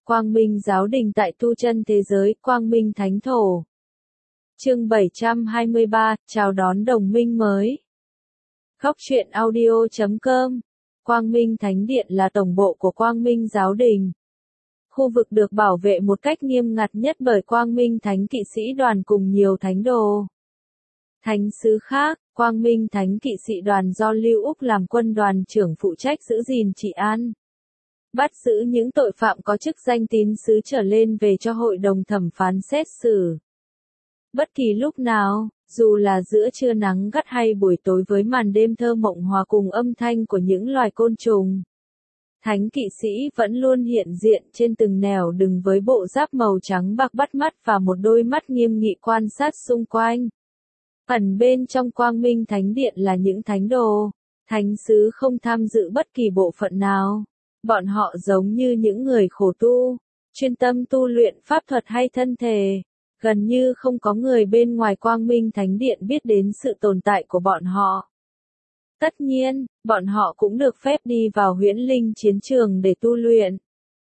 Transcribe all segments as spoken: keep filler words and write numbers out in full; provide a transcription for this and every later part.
Quang Minh Giáo Đình tại tu chân thế giới, Quang Minh Thánh Thổ. Chương bảy trăm hai mươi ba, chào đón đồng minh mới. Góc truyện audio chấm com. Quang Minh Thánh Điện là tổng bộ của Quang Minh Giáo Đình. Khu vực được bảo vệ một cách nghiêm ngặt nhất bởi Quang Minh Thánh Kỵ Sĩ Đoàn cùng nhiều thánh đồ. Thánh sứ khác, Quang Minh Thánh Kỵ Sĩ Đoàn do Lưu Úc làm quân đoàn trưởng phụ trách giữ gìn trị an, bắt giữ những tội phạm có chức danh tín sứ trở lên về cho hội đồng thẩm phán xét xử. Bất kỳ lúc nào, dù là giữa trưa nắng gắt hay buổi tối với màn đêm thơ mộng hòa cùng âm thanh của những loài côn trùng, Thánh Kỵ Sĩ vẫn luôn hiện diện trên từng nẻo đường với bộ giáp màu trắng bạc bắt mắt và một đôi mắt nghiêm nghị quan sát xung quanh. Ẩn bên trong Quang Minh Thánh Điện là những thánh đồ, thánh sứ không tham dự bất kỳ bộ phận nào. Bọn họ giống như những người khổ tu, chuyên tâm tu luyện pháp thuật hay thân thể. Gần như không có người bên ngoài Quang Minh Thánh Điện biết đến sự tồn tại của bọn họ. Tất nhiên, bọn họ cũng được phép đi vào huyễn linh chiến trường để tu luyện.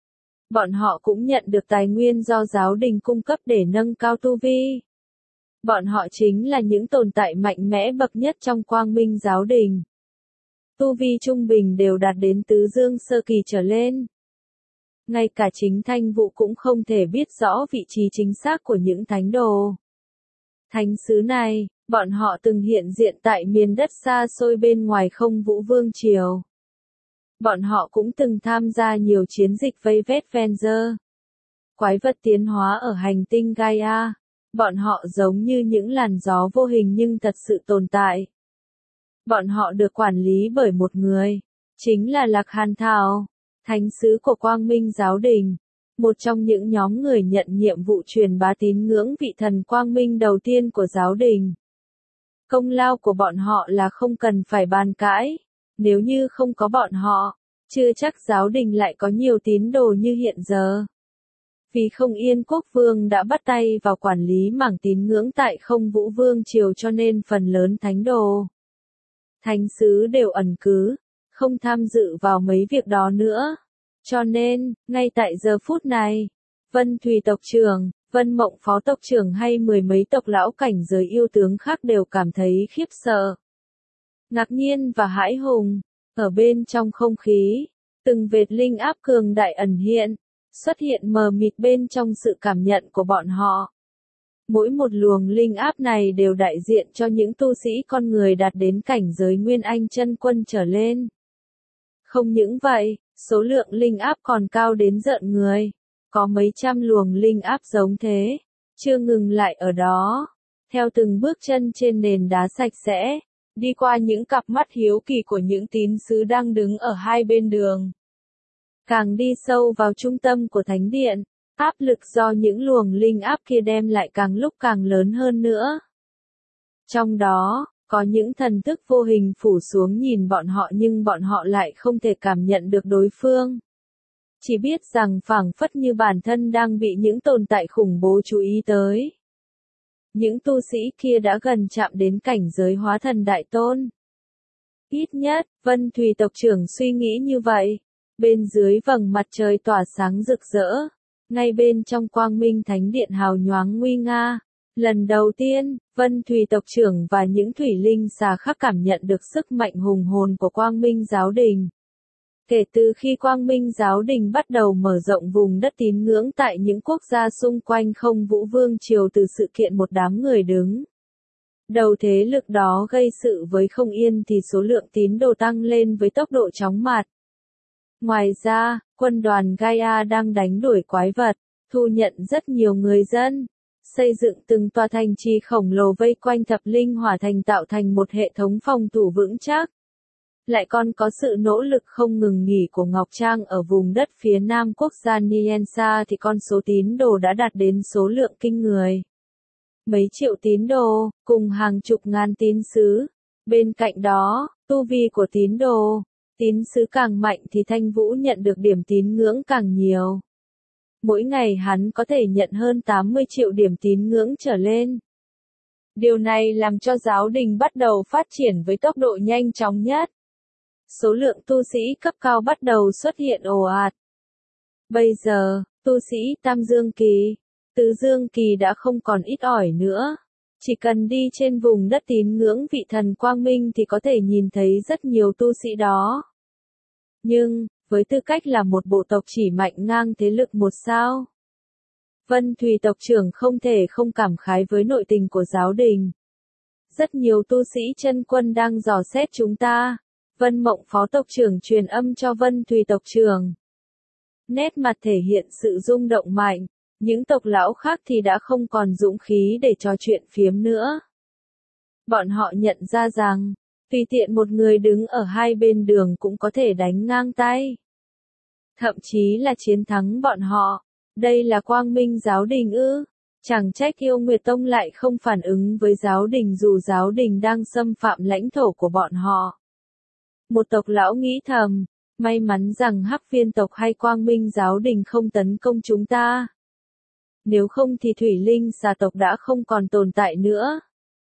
Bọn họ cũng nhận được tài nguyên do giáo đình cung cấp để nâng cao tu vi. Bọn họ chính là những tồn tại mạnh mẽ bậc nhất trong Quang Minh Giáo Đình. Tu vi trung bình đều đạt đến tứ dương sơ kỳ trở lên. Ngay cả chính Thanh Vũ cũng không thể biết rõ vị trí chính xác của những thánh đồ. Thánh sứ này, bọn họ từng hiện diện tại miền đất xa xôi bên ngoài Không Vũ Vương Triều. Bọn họ cũng từng tham gia nhiều chiến dịch vây vét Venger, quái vật tiến hóa ở hành tinh Gaia. Bọn họ giống như những làn gió vô hình nhưng thật sự tồn tại. Bọn họ được quản lý bởi một người, chính là Lạc Hàn Thảo, thánh sứ của Quang Minh Giáo Đình, một trong những nhóm người nhận nhiệm vụ truyền bá tín ngưỡng vị thần Quang Minh đầu tiên của giáo đình. Công lao của bọn họ là không cần phải bàn cãi, nếu như không có bọn họ, chưa chắc giáo đình lại có nhiều tín đồ như hiện giờ. Vì Không Yên Quốc Vương đã bắt tay vào quản lý mảng tín ngưỡng tại Không Vũ Vương Triều cho nên phần lớn thánh đồ, thánh sứ đều ẩn cư, không tham dự vào mấy việc đó nữa. Cho nên, ngay tại giờ phút này, Vân Thùy tộc trưởng, Vân Mộng phó tộc trưởng hay mười mấy tộc lão cảnh giới yêu tướng khác đều cảm thấy khiếp sợ, ngạc nhiên và hãi hùng. Ở bên trong không khí, từng vệt linh áp cường đại ẩn hiện, xuất hiện mờ mịt bên trong sự cảm nhận của bọn họ. Mỗi một luồng linh áp này đều đại diện cho những tu sĩ con người đạt đến cảnh giới Nguyên Anh chân quân trở lên. Không những vậy, số lượng linh áp còn cao đến rợn người. Có mấy trăm luồng linh áp giống thế. Chưa ngừng lại ở đó. Theo từng bước chân trên nền đá sạch sẽ, đi qua những cặp mắt hiếu kỳ của những tín sứ đang đứng ở hai bên đường. Càng đi sâu vào trung tâm của thánh điện, áp lực do những luồng linh áp kia đem lại càng lúc càng lớn hơn nữa. Trong đó, có những thần thức vô hình phủ xuống nhìn bọn họ nhưng bọn họ lại không thể cảm nhận được đối phương. Chỉ biết rằng phảng phất như bản thân đang bị những tồn tại khủng bố chú ý tới. Những tu sĩ kia đã gần chạm đến cảnh giới hóa thần đại tôn. Ít nhất, Vân Thùy tộc trưởng suy nghĩ như vậy. Bên dưới vầng mặt trời tỏa sáng rực rỡ, ngay bên trong Quang Minh Thánh Điện hào nhoáng nguy nga. Lần đầu tiên, Vân Thùy tộc trưởng và những thủy linh xà khác cảm nhận được sức mạnh hùng hồn của Quang Minh Giáo Đình. Kể từ khi Quang Minh Giáo Đình bắt đầu mở rộng vùng đất tín ngưỡng tại những quốc gia xung quanh Không Vũ Vương Triều từ sự kiện một đám người đứng đầu thế lực đó gây sự với Không Yên thì số lượng tín đồ tăng lên với tốc độ chóng mặt. Ngoài ra, quân đoàn Gaia đang đánh đuổi quái vật, thu nhận rất nhiều người dân, xây dựng từng tòa thành trì khổng lồ vây quanh thập linh hỏa thành tạo thành một hệ thống phòng thủ vững chắc. Lại còn có sự nỗ lực không ngừng nghỉ của Ngọc Trang ở vùng đất phía nam quốc gia Niensa thì con số tín đồ đã đạt đến số lượng kinh người. Mấy triệu tín đồ, cùng hàng chục ngàn tín sứ. Bên cạnh đó, tu vi của tín đồ, tín sứ càng mạnh thì Thanh Vũ nhận được điểm tín ngưỡng càng nhiều. Mỗi ngày hắn có thể nhận hơn tám mươi triệu điểm tín ngưỡng trở lên. Điều này làm cho giáo đình bắt đầu phát triển với tốc độ nhanh chóng nhất. Số lượng tu sĩ cấp cao bắt đầu xuất hiện ồ ạt. Bây giờ, Tu sĩ Tam Dương Kỳ, Tứ Dương Kỳ đã không còn ít ỏi nữa. Chỉ cần đi trên vùng đất tín ngưỡng vị thần Quang Minh thì có thể nhìn thấy rất nhiều tu sĩ đó. Nhưng, với tư cách là một bộ tộc chỉ mạnh ngang thế lực một sao, Vân Thùy tộc trưởng không thể không cảm khái với nội tình của giáo đình. Rất nhiều tu sĩ chân quân đang dò xét chúng ta. Vân Mộng phó tộc trưởng truyền âm cho Vân Thùy tộc trưởng. Nét mặt thể hiện sự rung động mạnh. Những tộc lão khác thì đã không còn dũng khí để trò chuyện phiếm nữa. Bọn họ nhận ra rằng, tùy tiện một người đứng ở hai bên đường cũng có thể đánh ngang tay. Thậm chí là chiến thắng bọn họ. Đây là Quang Minh giáo đình ư? Chẳng trách Yêu Nguyệt Tông lại không phản ứng với giáo đình dù giáo đình đang xâm phạm lãnh thổ của bọn họ. Một tộc lão nghĩ thầm, may mắn rằng Hắc Viên tộc hay Quang Minh giáo đình không tấn công chúng ta. Nếu không thì Thủy Linh xà tộc đã không còn tồn tại nữa.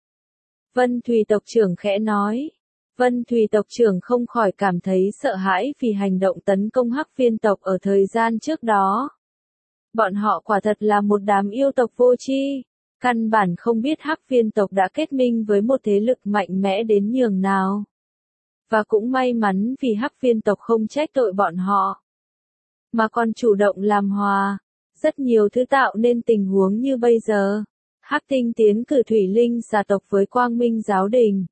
Vân Thùy tộc trưởng khẽ nói. Vân Thùy tộc trưởng không khỏi cảm thấy sợ hãi vì hành động tấn công Hắc Viên tộc ở thời gian trước đó. Bọn họ quả thật là một đám yêu tộc vô tri, căn bản không biết Hắc Viên tộc đã kết minh với một thế lực mạnh mẽ đến nhường nào. Và cũng may mắn vì Hắc Viên tộc không trách tội bọn họ, mà còn chủ động làm hòa. Rất nhiều thứ tạo nên tình huống như bây giờ. Hắc Tinh tiến cử Thủy Linh xà tộc với Quang Minh giáo đình.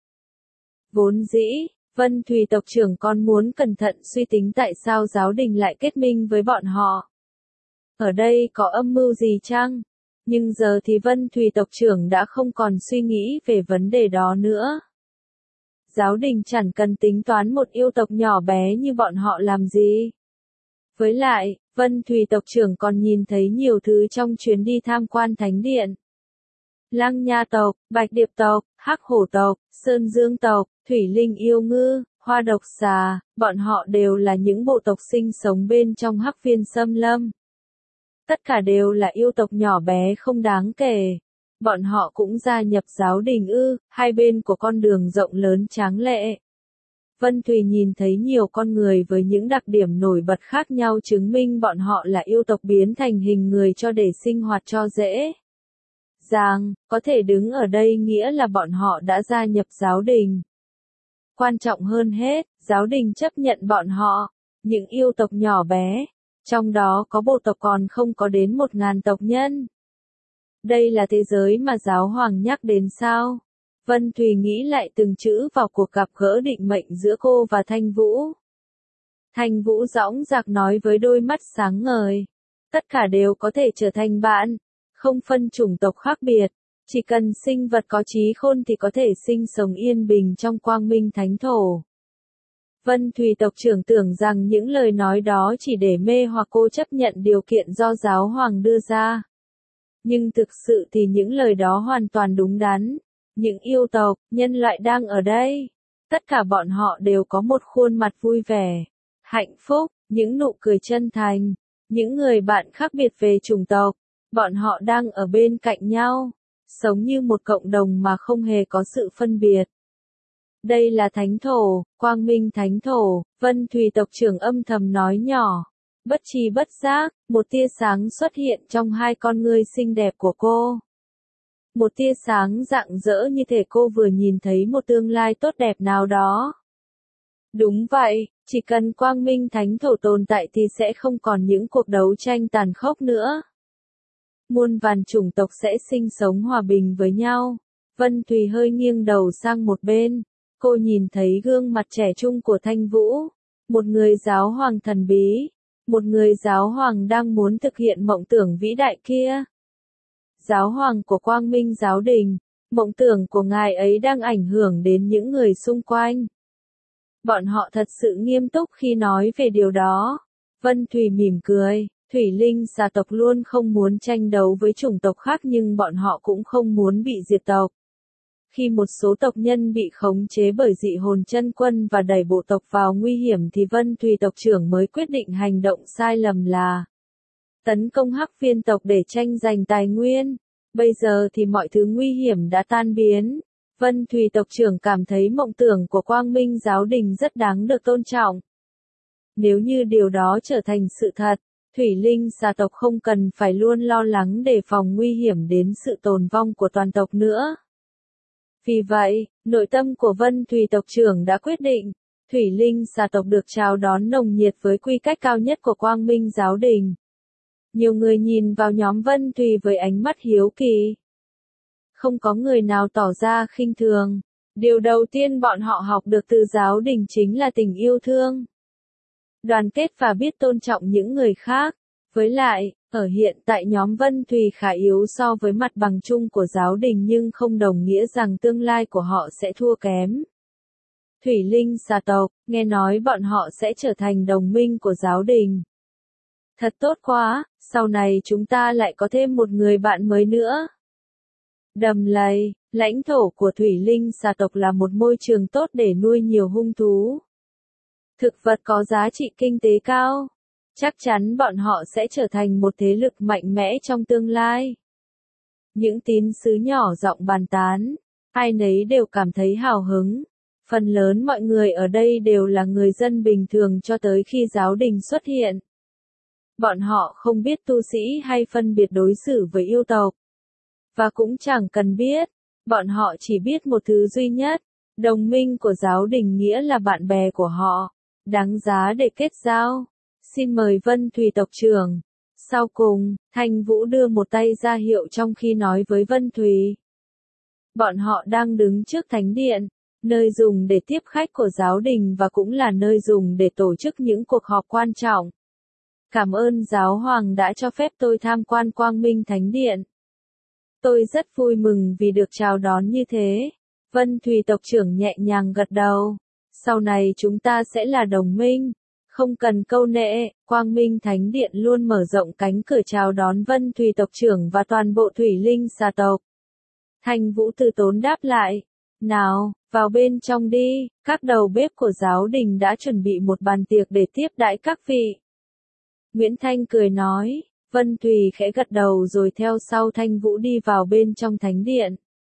Vốn dĩ, Vân Thùy tộc trưởng còn muốn cẩn thận suy tính tại sao giáo đình lại kết minh với bọn họ. Ở đây có âm mưu gì chăng? Nhưng giờ thì Vân Thùy tộc trưởng đã không còn suy nghĩ về vấn đề đó nữa. Giáo đình chẳng cần tính toán một yêu tộc nhỏ bé như bọn họ làm gì. Với lại, Vân Thùy tộc trưởng còn nhìn thấy nhiều thứ trong chuyến đi tham quan thánh điện. Lăng Nha tộc, Bạch Điệp tộc, Hắc Hổ tộc, Sơn Dương tộc, Thủy Linh yêu ngư, Hoa Độc xà, bọn họ đều là những bộ tộc sinh sống bên trong Hắc Viên xâm lâm. Tất cả đều là yêu tộc nhỏ bé không đáng kể. Bọn họ cũng gia nhập giáo đình ư, hai bên của con đường rộng lớn tráng lệ. Vân Thùy nhìn thấy nhiều con người với những đặc điểm nổi bật khác nhau chứng minh bọn họ là yêu tộc biến thành hình người cho để sinh hoạt cho dễ. Rằng, có thể đứng ở đây nghĩa là bọn họ đã gia nhập giáo đình. Quan trọng hơn hết, giáo đình chấp nhận bọn họ, những yêu tộc nhỏ bé, trong đó có bộ tộc còn không có đến một ngàn tộc nhân. Đây là thế giới mà giáo hoàng nhắc đến sao? Vân Thùy nghĩ lại từng chữ vào cuộc gặp gỡ định mệnh giữa cô và Thanh Vũ. Thanh Vũ dõng dạc nói với đôi mắt sáng ngời. Tất cả đều có thể trở thành bạn, không phân chủng tộc khác biệt. Chỉ cần sinh vật có trí khôn thì có thể sinh sống yên bình trong Quang Minh Thánh Thổ. Vân Thùy tộc trưởng tưởng rằng những lời nói đó chỉ để mê hoặc cô chấp nhận điều kiện do giáo hoàng đưa ra. Nhưng thực sự thì những lời đó hoàn toàn đúng đắn. Những yêu tộc, nhân loại đang ở đây. Tất cả bọn họ đều có một khuôn mặt vui vẻ, hạnh phúc, những nụ cười chân thành, những người bạn khác biệt về chủng tộc. Bọn họ đang ở bên cạnh nhau, sống như một cộng đồng mà không hề có sự phân biệt. Đây là Thánh Thổ, Quang Minh Thánh Thổ, Vân Thùy tộc trưởng âm thầm nói nhỏ. Bất tri bất giác, một tia sáng xuất hiện trong hai con ngươi xinh đẹp của cô. Một tia sáng rạng rỡ như thể cô vừa nhìn thấy một tương lai tốt đẹp nào đó. Đúng vậy, chỉ cần Quang Minh Thánh Thổ tồn tại thì sẽ không còn những cuộc đấu tranh tàn khốc nữa. Muôn vàn chủng tộc sẽ sinh sống hòa bình với nhau. Vân Thùy hơi nghiêng đầu sang một bên. Cô nhìn thấy gương mặt trẻ trung của Thanh Vũ. Một người giáo hoàng thần bí. Một người giáo hoàng đang muốn thực hiện mộng tưởng vĩ đại kia. Giáo hoàng của Quang Minh giáo đình. Mộng tưởng của ngài ấy đang ảnh hưởng đến những người xung quanh. Bọn họ thật sự nghiêm túc khi nói về điều đó. Vân Thùy mỉm cười. Thủy Linh xà tộc luôn không muốn tranh đấu với chủng tộc khác nhưng bọn họ cũng không muốn bị diệt tộc. Khi một số tộc nhân bị khống chế bởi dị hồn chân quân và đẩy bộ tộc vào nguy hiểm thì Vân Thùy tộc trưởng mới quyết định hành động sai lầm là tấn công Hắc Viên tộc để tranh giành tài nguyên. Bây giờ thì mọi thứ nguy hiểm đã tan biến. Vân Thùy tộc trưởng cảm thấy mộng tưởng của Quang Minh giáo đình rất đáng được tôn trọng. Nếu như điều đó trở thành sự thật, Thủy linh xà tộc không cần phải luôn lo lắng đề phòng nguy hiểm đến sự tồn vong của toàn tộc nữa. Vì vậy, nội tâm của Vân Thùy tộc trưởng đã quyết định, Thủy linh xà tộc được chào đón nồng nhiệt với quy cách cao nhất của Quang Minh giáo đình. Nhiều người nhìn vào nhóm Vân Thùy với ánh mắt hiếu kỳ. Không có người nào tỏ ra khinh thường. Điều đầu tiên bọn họ học được từ giáo đình chính là tình yêu thương, đoàn kết và biết tôn trọng những người khác. Với lại, ở hiện tại nhóm Vân Thùy khá yếu so với mặt bằng chung của giáo đình nhưng không đồng nghĩa rằng tương lai của họ sẽ thua kém. Thủy linh xà tộc, nghe nói bọn họ sẽ trở thành đồng minh của giáo đình. Thật tốt quá, sau này chúng ta lại có thêm một người bạn mới nữa. Đầm lầy, lãnh thổ của thủy linh xà tộc là một môi trường tốt để nuôi nhiều hung thú. Thực vật có giá trị kinh tế cao. Chắc chắn bọn họ sẽ trở thành một thế lực mạnh mẽ trong tương lai. Những tín sứ nhỏ giọng bàn tán, ai nấy đều cảm thấy hào hứng. Phần lớn mọi người ở đây đều là người dân bình thường cho tới khi giáo đình xuất hiện. Bọn họ không biết tu sĩ hay phân biệt đối xử với yêu tộc. Và cũng chẳng cần biết, bọn họ chỉ biết một thứ duy nhất, đồng minh của giáo đình nghĩa là bạn bè của họ, đáng giá để kết giao. Xin mời Vân Thùy tộc trưởng. Sau cùng, Thanh Vũ đưa một tay ra hiệu trong khi nói với Vân Thùy. Bọn họ đang đứng trước thánh điện, nơi dùng để tiếp khách của giáo đình và cũng là nơi dùng để tổ chức những cuộc họp quan trọng. Cảm ơn giáo hoàng đã cho phép tôi tham quan Quang Minh Thánh Điện. Tôi rất vui mừng vì được chào đón như thế. Vân Thùy tộc trưởng nhẹ nhàng gật đầu. Sau này chúng ta sẽ là đồng minh. Không cần câu nệ, Quang Minh Thánh Điện luôn mở rộng cánh cửa chào đón Vân Thùy tộc trưởng và toàn bộ thủy linh xà tộc. Thanh Vũ từ tốn đáp lại. Nào, vào bên trong đi, các đầu bếp của giáo đình đã chuẩn bị một bàn tiệc để tiếp đãi các vị. Nguyễn Thanh cười nói, Vân Thùy khẽ gật đầu rồi theo sau Thanh Vũ đi vào bên trong thánh điện.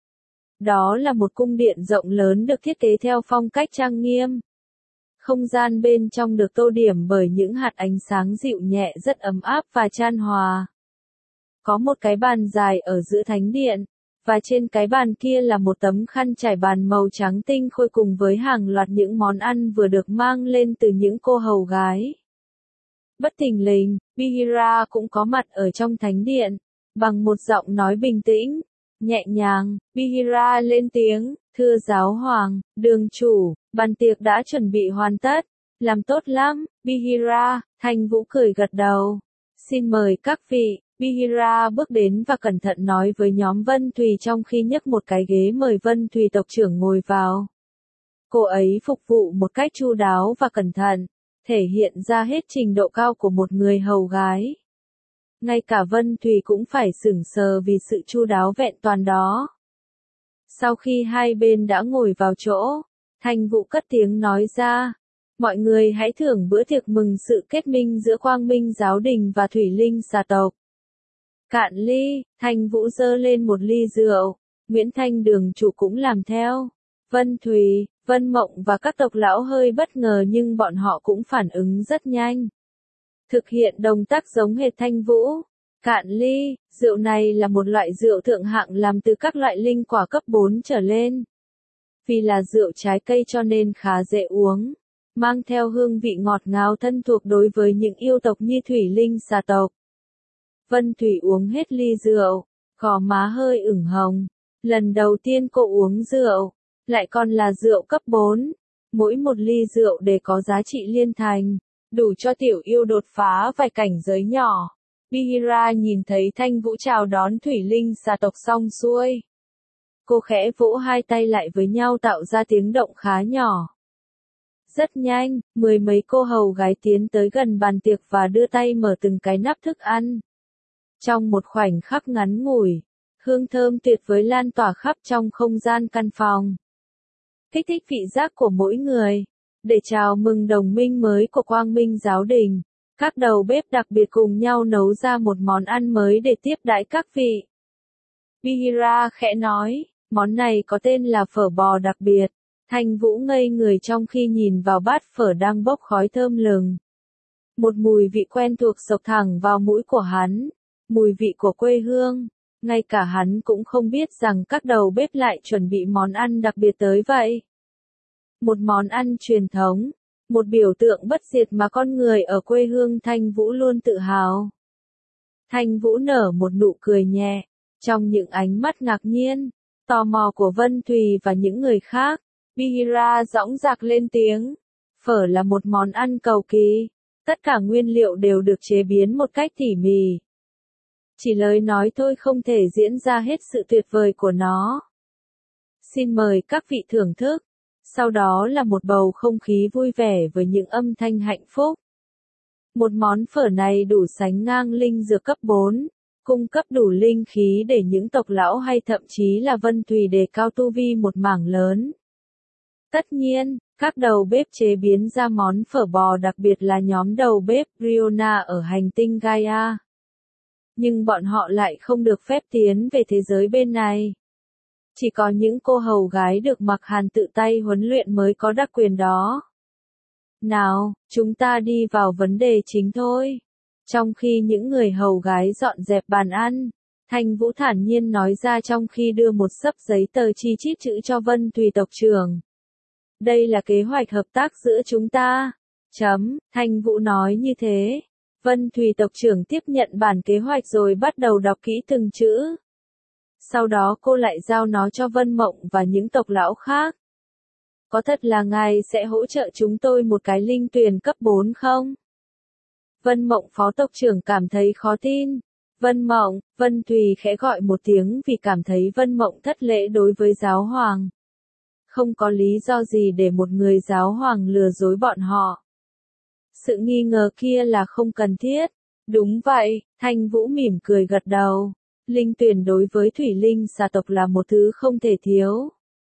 Đó là một cung điện rộng lớn được thiết kế theo phong cách trang nghiêm. Không gian bên trong được tô điểm bởi những hạt ánh sáng dịu nhẹ rất ấm áp và chan hòa. Có một cái bàn dài ở giữa thánh điện, và trên cái bàn kia là một tấm khăn trải bàn màu trắng tinh khôi cùng với hàng loạt những món ăn vừa được mang lên từ những cô hầu gái. Bất thình lình, Bihira cũng có mặt ở trong thánh điện, bằng một giọng nói bình tĩnh, nhẹ nhàng, Bihira lên tiếng, thưa giáo hoàng, đường chủ, bàn tiệc đã chuẩn bị hoàn tất, làm tốt lắm, Bihira. Thanh Vũ cười gật đầu. Xin mời các vị. Bihira bước đến và cẩn thận nói với nhóm Vân Thùy trong khi nhấc một cái ghế mời Vân Thùy tộc trưởng ngồi vào. Cô ấy phục vụ một cách chu đáo và cẩn thận, thể hiện ra hết trình độ cao của một người hầu gái. Ngay cả Vân Thùy cũng phải sửng sờ vì sự chu đáo vẹn toàn đó. Sau khi hai bên đã ngồi vào chỗ, Thanh Vũ cất tiếng nói ra, mọi người hãy thưởng bữa tiệc mừng sự kết minh giữa Quang Minh giáo đình và Thủy linh xà tộc. Cạn ly, Thanh Vũ giơ lên một ly rượu, Nguyễn Thanh đường chủ cũng làm theo. Vân Thùy, Vân Mộng và các tộc lão hơi bất ngờ nhưng bọn họ cũng phản ứng rất nhanh. Thực hiện động tác giống hệt Thanh Vũ. Cạn ly, rượu này là một loại rượu thượng hạng làm từ các loại linh quả cấp bốn trở lên. Vì là rượu trái cây cho nên khá dễ uống, mang theo hương vị ngọt ngào thân thuộc đối với những yêu tộc như Thủy linh xà tộc. Vân Thủy uống hết ly rượu, gò má hơi ửng hồng. Lần đầu tiên cô uống rượu, lại còn là rượu cấp bốn. Mỗi một ly rượu đều có giá trị liên thành, đủ cho tiểu yêu đột phá vài cảnh giới nhỏ. Bihira nhìn thấy Thanh Vũ chào đón Thủy linh xà tộc xong xuôi. Cô khẽ vỗ hai tay lại với nhau tạo ra tiếng động khá nhỏ. Rất nhanh, mười mấy cô hầu gái tiến tới gần bàn tiệc và đưa tay mở từng cái nắp thức ăn. Trong một khoảnh khắc ngắn ngủi, hương thơm tuyệt vời lan tỏa khắp trong không gian căn phòng. Kích thích vị giác của mỗi người. Để chào mừng đồng minh mới của Quang Minh giáo đình, các đầu bếp đặc biệt cùng nhau nấu ra một món ăn mới để tiếp đãi các vị. Bihira khẽ nói, món này có tên là phở bò đặc biệt. Thanh Vũ ngây người trong khi nhìn vào bát phở đang bốc khói thơm lừng. Một mùi vị quen thuộc xộc thẳng vào mũi của hắn, mùi vị của quê hương, ngay cả hắn cũng không biết rằng các đầu bếp lại chuẩn bị món ăn đặc biệt tới vậy. Một món ăn truyền thống, một biểu tượng bất diệt mà con người ở quê hương Thanh Vũ luôn tự hào. Thanh Vũ nở một nụ cười nhẹ, trong những ánh mắt ngạc nhiên, tò mò của Vân Thùy và những người khác, Bihira dõng dạc lên tiếng. Phở là một món ăn cầu kỳ, tất cả nguyên liệu đều được chế biến một cách tỉ mỉ. Chỉ lời nói thôi không thể diễn ra hết sự tuyệt vời của nó. Xin mời các vị thưởng thức. Sau đó là một bầu không khí vui vẻ với những âm thanh hạnh phúc. Một món phở này đủ sánh ngang linh dược cấp bốn, cung cấp đủ linh khí để những tộc lão hay thậm chí là Vân Thùy đề cao tu vi một mảng lớn. Tất nhiên, các đầu bếp chế biến ra món phở bò đặc biệt là nhóm đầu bếp Riona ở hành tinh Gaia. Nhưng bọn họ lại không được phép tiến về thế giới bên này. Chỉ có những cô hầu gái được Mặc Hàn tự tay huấn luyện mới có đặc quyền đó. Nào, chúng ta đi vào vấn đề chính thôi. Trong khi những người hầu gái dọn dẹp bàn ăn, Thanh Vũ thản nhiên nói ra trong khi đưa một xấp giấy tờ chi chít chữ cho Vân Thùy tộc trưởng. Đây là kế hoạch hợp tác giữa chúng ta. Chấm, Thanh Vũ nói như thế. Vân Thùy tộc trưởng tiếp nhận bản kế hoạch rồi bắt đầu đọc kỹ từng chữ. Sau đó cô lại giao nó cho Vân Mộng và những tộc lão khác. Có thật là ngài sẽ hỗ trợ chúng tôi một cái linh tuyền cấp bốn không? Vân Mộng phó tộc trưởng cảm thấy khó tin. Vân Mộng, Vân Thùy khẽ gọi một tiếng vì cảm thấy Vân Mộng thất lễ đối với giáo hoàng. Không có lý do gì để một người giáo hoàng lừa dối bọn họ. Sự nghi ngờ kia là không cần thiết. Đúng vậy, Thanh Vũ mỉm cười gật đầu. Linh tuyền đối với thủy linh xà tộc là một thứ không thể thiếu.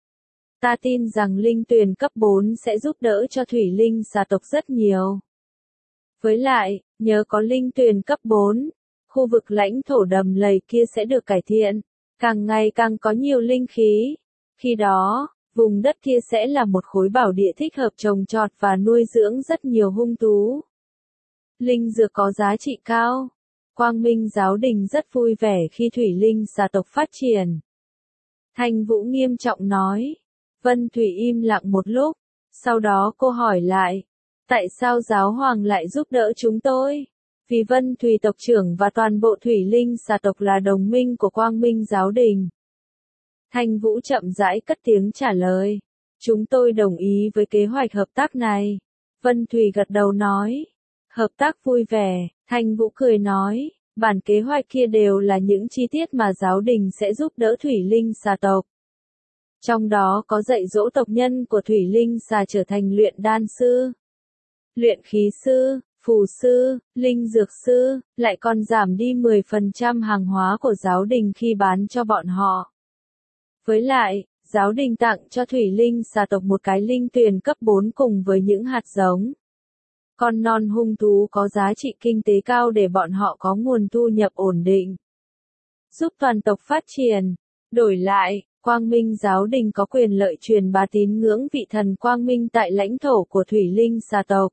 Ta tin rằng linh tuyền cấp bốn sẽ giúp đỡ cho thủy linh xà tộc rất nhiều. Với lại, nhờ có linh tuyền cấp bốn, khu vực lãnh thổ đầm lầy kia sẽ được cải thiện, càng ngày càng có nhiều linh khí. Khi đó, vùng đất kia sẽ là một khối bảo địa thích hợp trồng trọt và nuôi dưỡng rất nhiều hung thú. Linh dược có giá trị cao. Quang Minh giáo đình rất vui vẻ khi thủy linh xà tộc phát triển. Thanh Vũ nghiêm trọng nói. Vân Thùy im lặng một lúc, sau đó cô hỏi lại. Tại sao giáo hoàng lại giúp đỡ chúng tôi? Vì Vân Thùy tộc trưởng và toàn bộ thủy linh xà tộc là đồng minh của Quang Minh giáo đình. Thanh Vũ chậm rãi cất tiếng trả lời. Chúng tôi đồng ý với kế hoạch hợp tác này. Vân Thùy gật đầu nói. Hợp tác vui vẻ, Thanh Vũ cười nói. Bản kế hoạch kia đều là những chi tiết mà giáo đình sẽ giúp đỡ thủy linh xà tộc. Trong đó có dạy dỗ tộc nhân của thủy linh xà trở thành luyện đan sư, luyện khí sư, phù sư, linh dược sư, lại còn giảm đi mười phần trăm hàng hóa của giáo đình khi bán cho bọn họ. Với lại, giáo đình tặng cho thủy linh xà tộc một cái linh tuyền cấp bốn cùng với những hạt giống. Con non hung thú có giá trị kinh tế cao để bọn họ có nguồn thu nhập ổn định. Giúp toàn tộc phát triển. Đổi lại, Quang Minh giáo đình có quyền lợi truyền bá tín ngưỡng vị thần Quang Minh tại lãnh thổ của thủy linh xà tộc.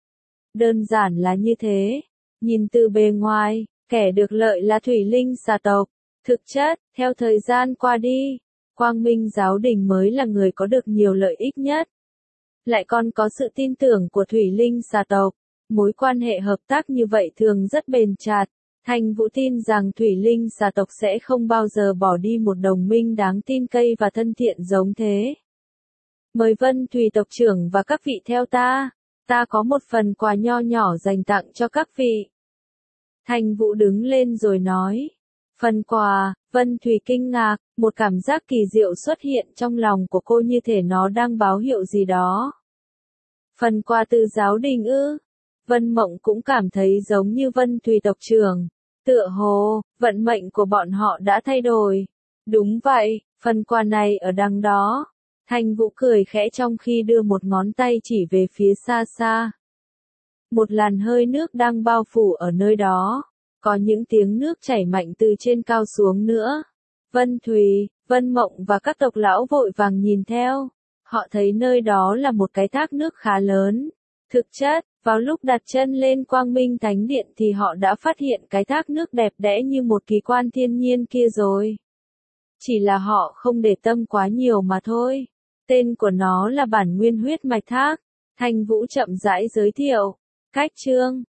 Đơn giản là như thế. Nhìn từ bề ngoài, kẻ được lợi là thủy linh xà tộc. Thực chất, theo thời gian qua đi, Quang Minh giáo đình mới là người có được nhiều lợi ích nhất. Lại còn có sự tin tưởng của thủy linh xà tộc. Mối quan hệ hợp tác như vậy thường rất bền chặt. Thanh Vũ tin rằng thủy linh xà tộc sẽ không bao giờ bỏ đi một đồng minh đáng tin cậy và thân thiện giống thế. Mời Vân Thùy tộc trưởng và các vị theo ta. Ta có một phần quà nho nhỏ dành tặng cho các vị. Thanh Vũ đứng lên rồi nói. Phần quà, Vân Thùy kinh ngạc, một cảm giác kỳ diệu xuất hiện trong lòng của cô như thể nó đang báo hiệu gì đó. Phần quà từ giáo đình ư? Vân Mộng cũng cảm thấy giống như Vân Thùy tộc trưởng. Tựa hồ, vận mệnh của bọn họ đã thay đổi. Đúng vậy, phần quà này ở đằng đó. Thanh Vũ cười khẽ trong khi đưa một ngón tay chỉ về phía xa xa. Một làn hơi nước đang bao phủ ở nơi đó. Có những tiếng nước chảy mạnh từ trên cao xuống nữa. Vân Thùy, Vân Mộng và các tộc lão vội vàng nhìn theo. Họ thấy nơi đó là một cái thác nước khá lớn. Thực chất, Vào lúc đặt chân lên Quang Minh Thánh Điện thì họ đã phát hiện cái thác nước đẹp đẽ như một kỳ quan thiên nhiên kia rồi. Chỉ là họ không để tâm quá nhiều mà thôi. Tên của nó là bản nguyên huyết mạch thác. Thanh Vũ chậm rãi giới thiệu. Cách chương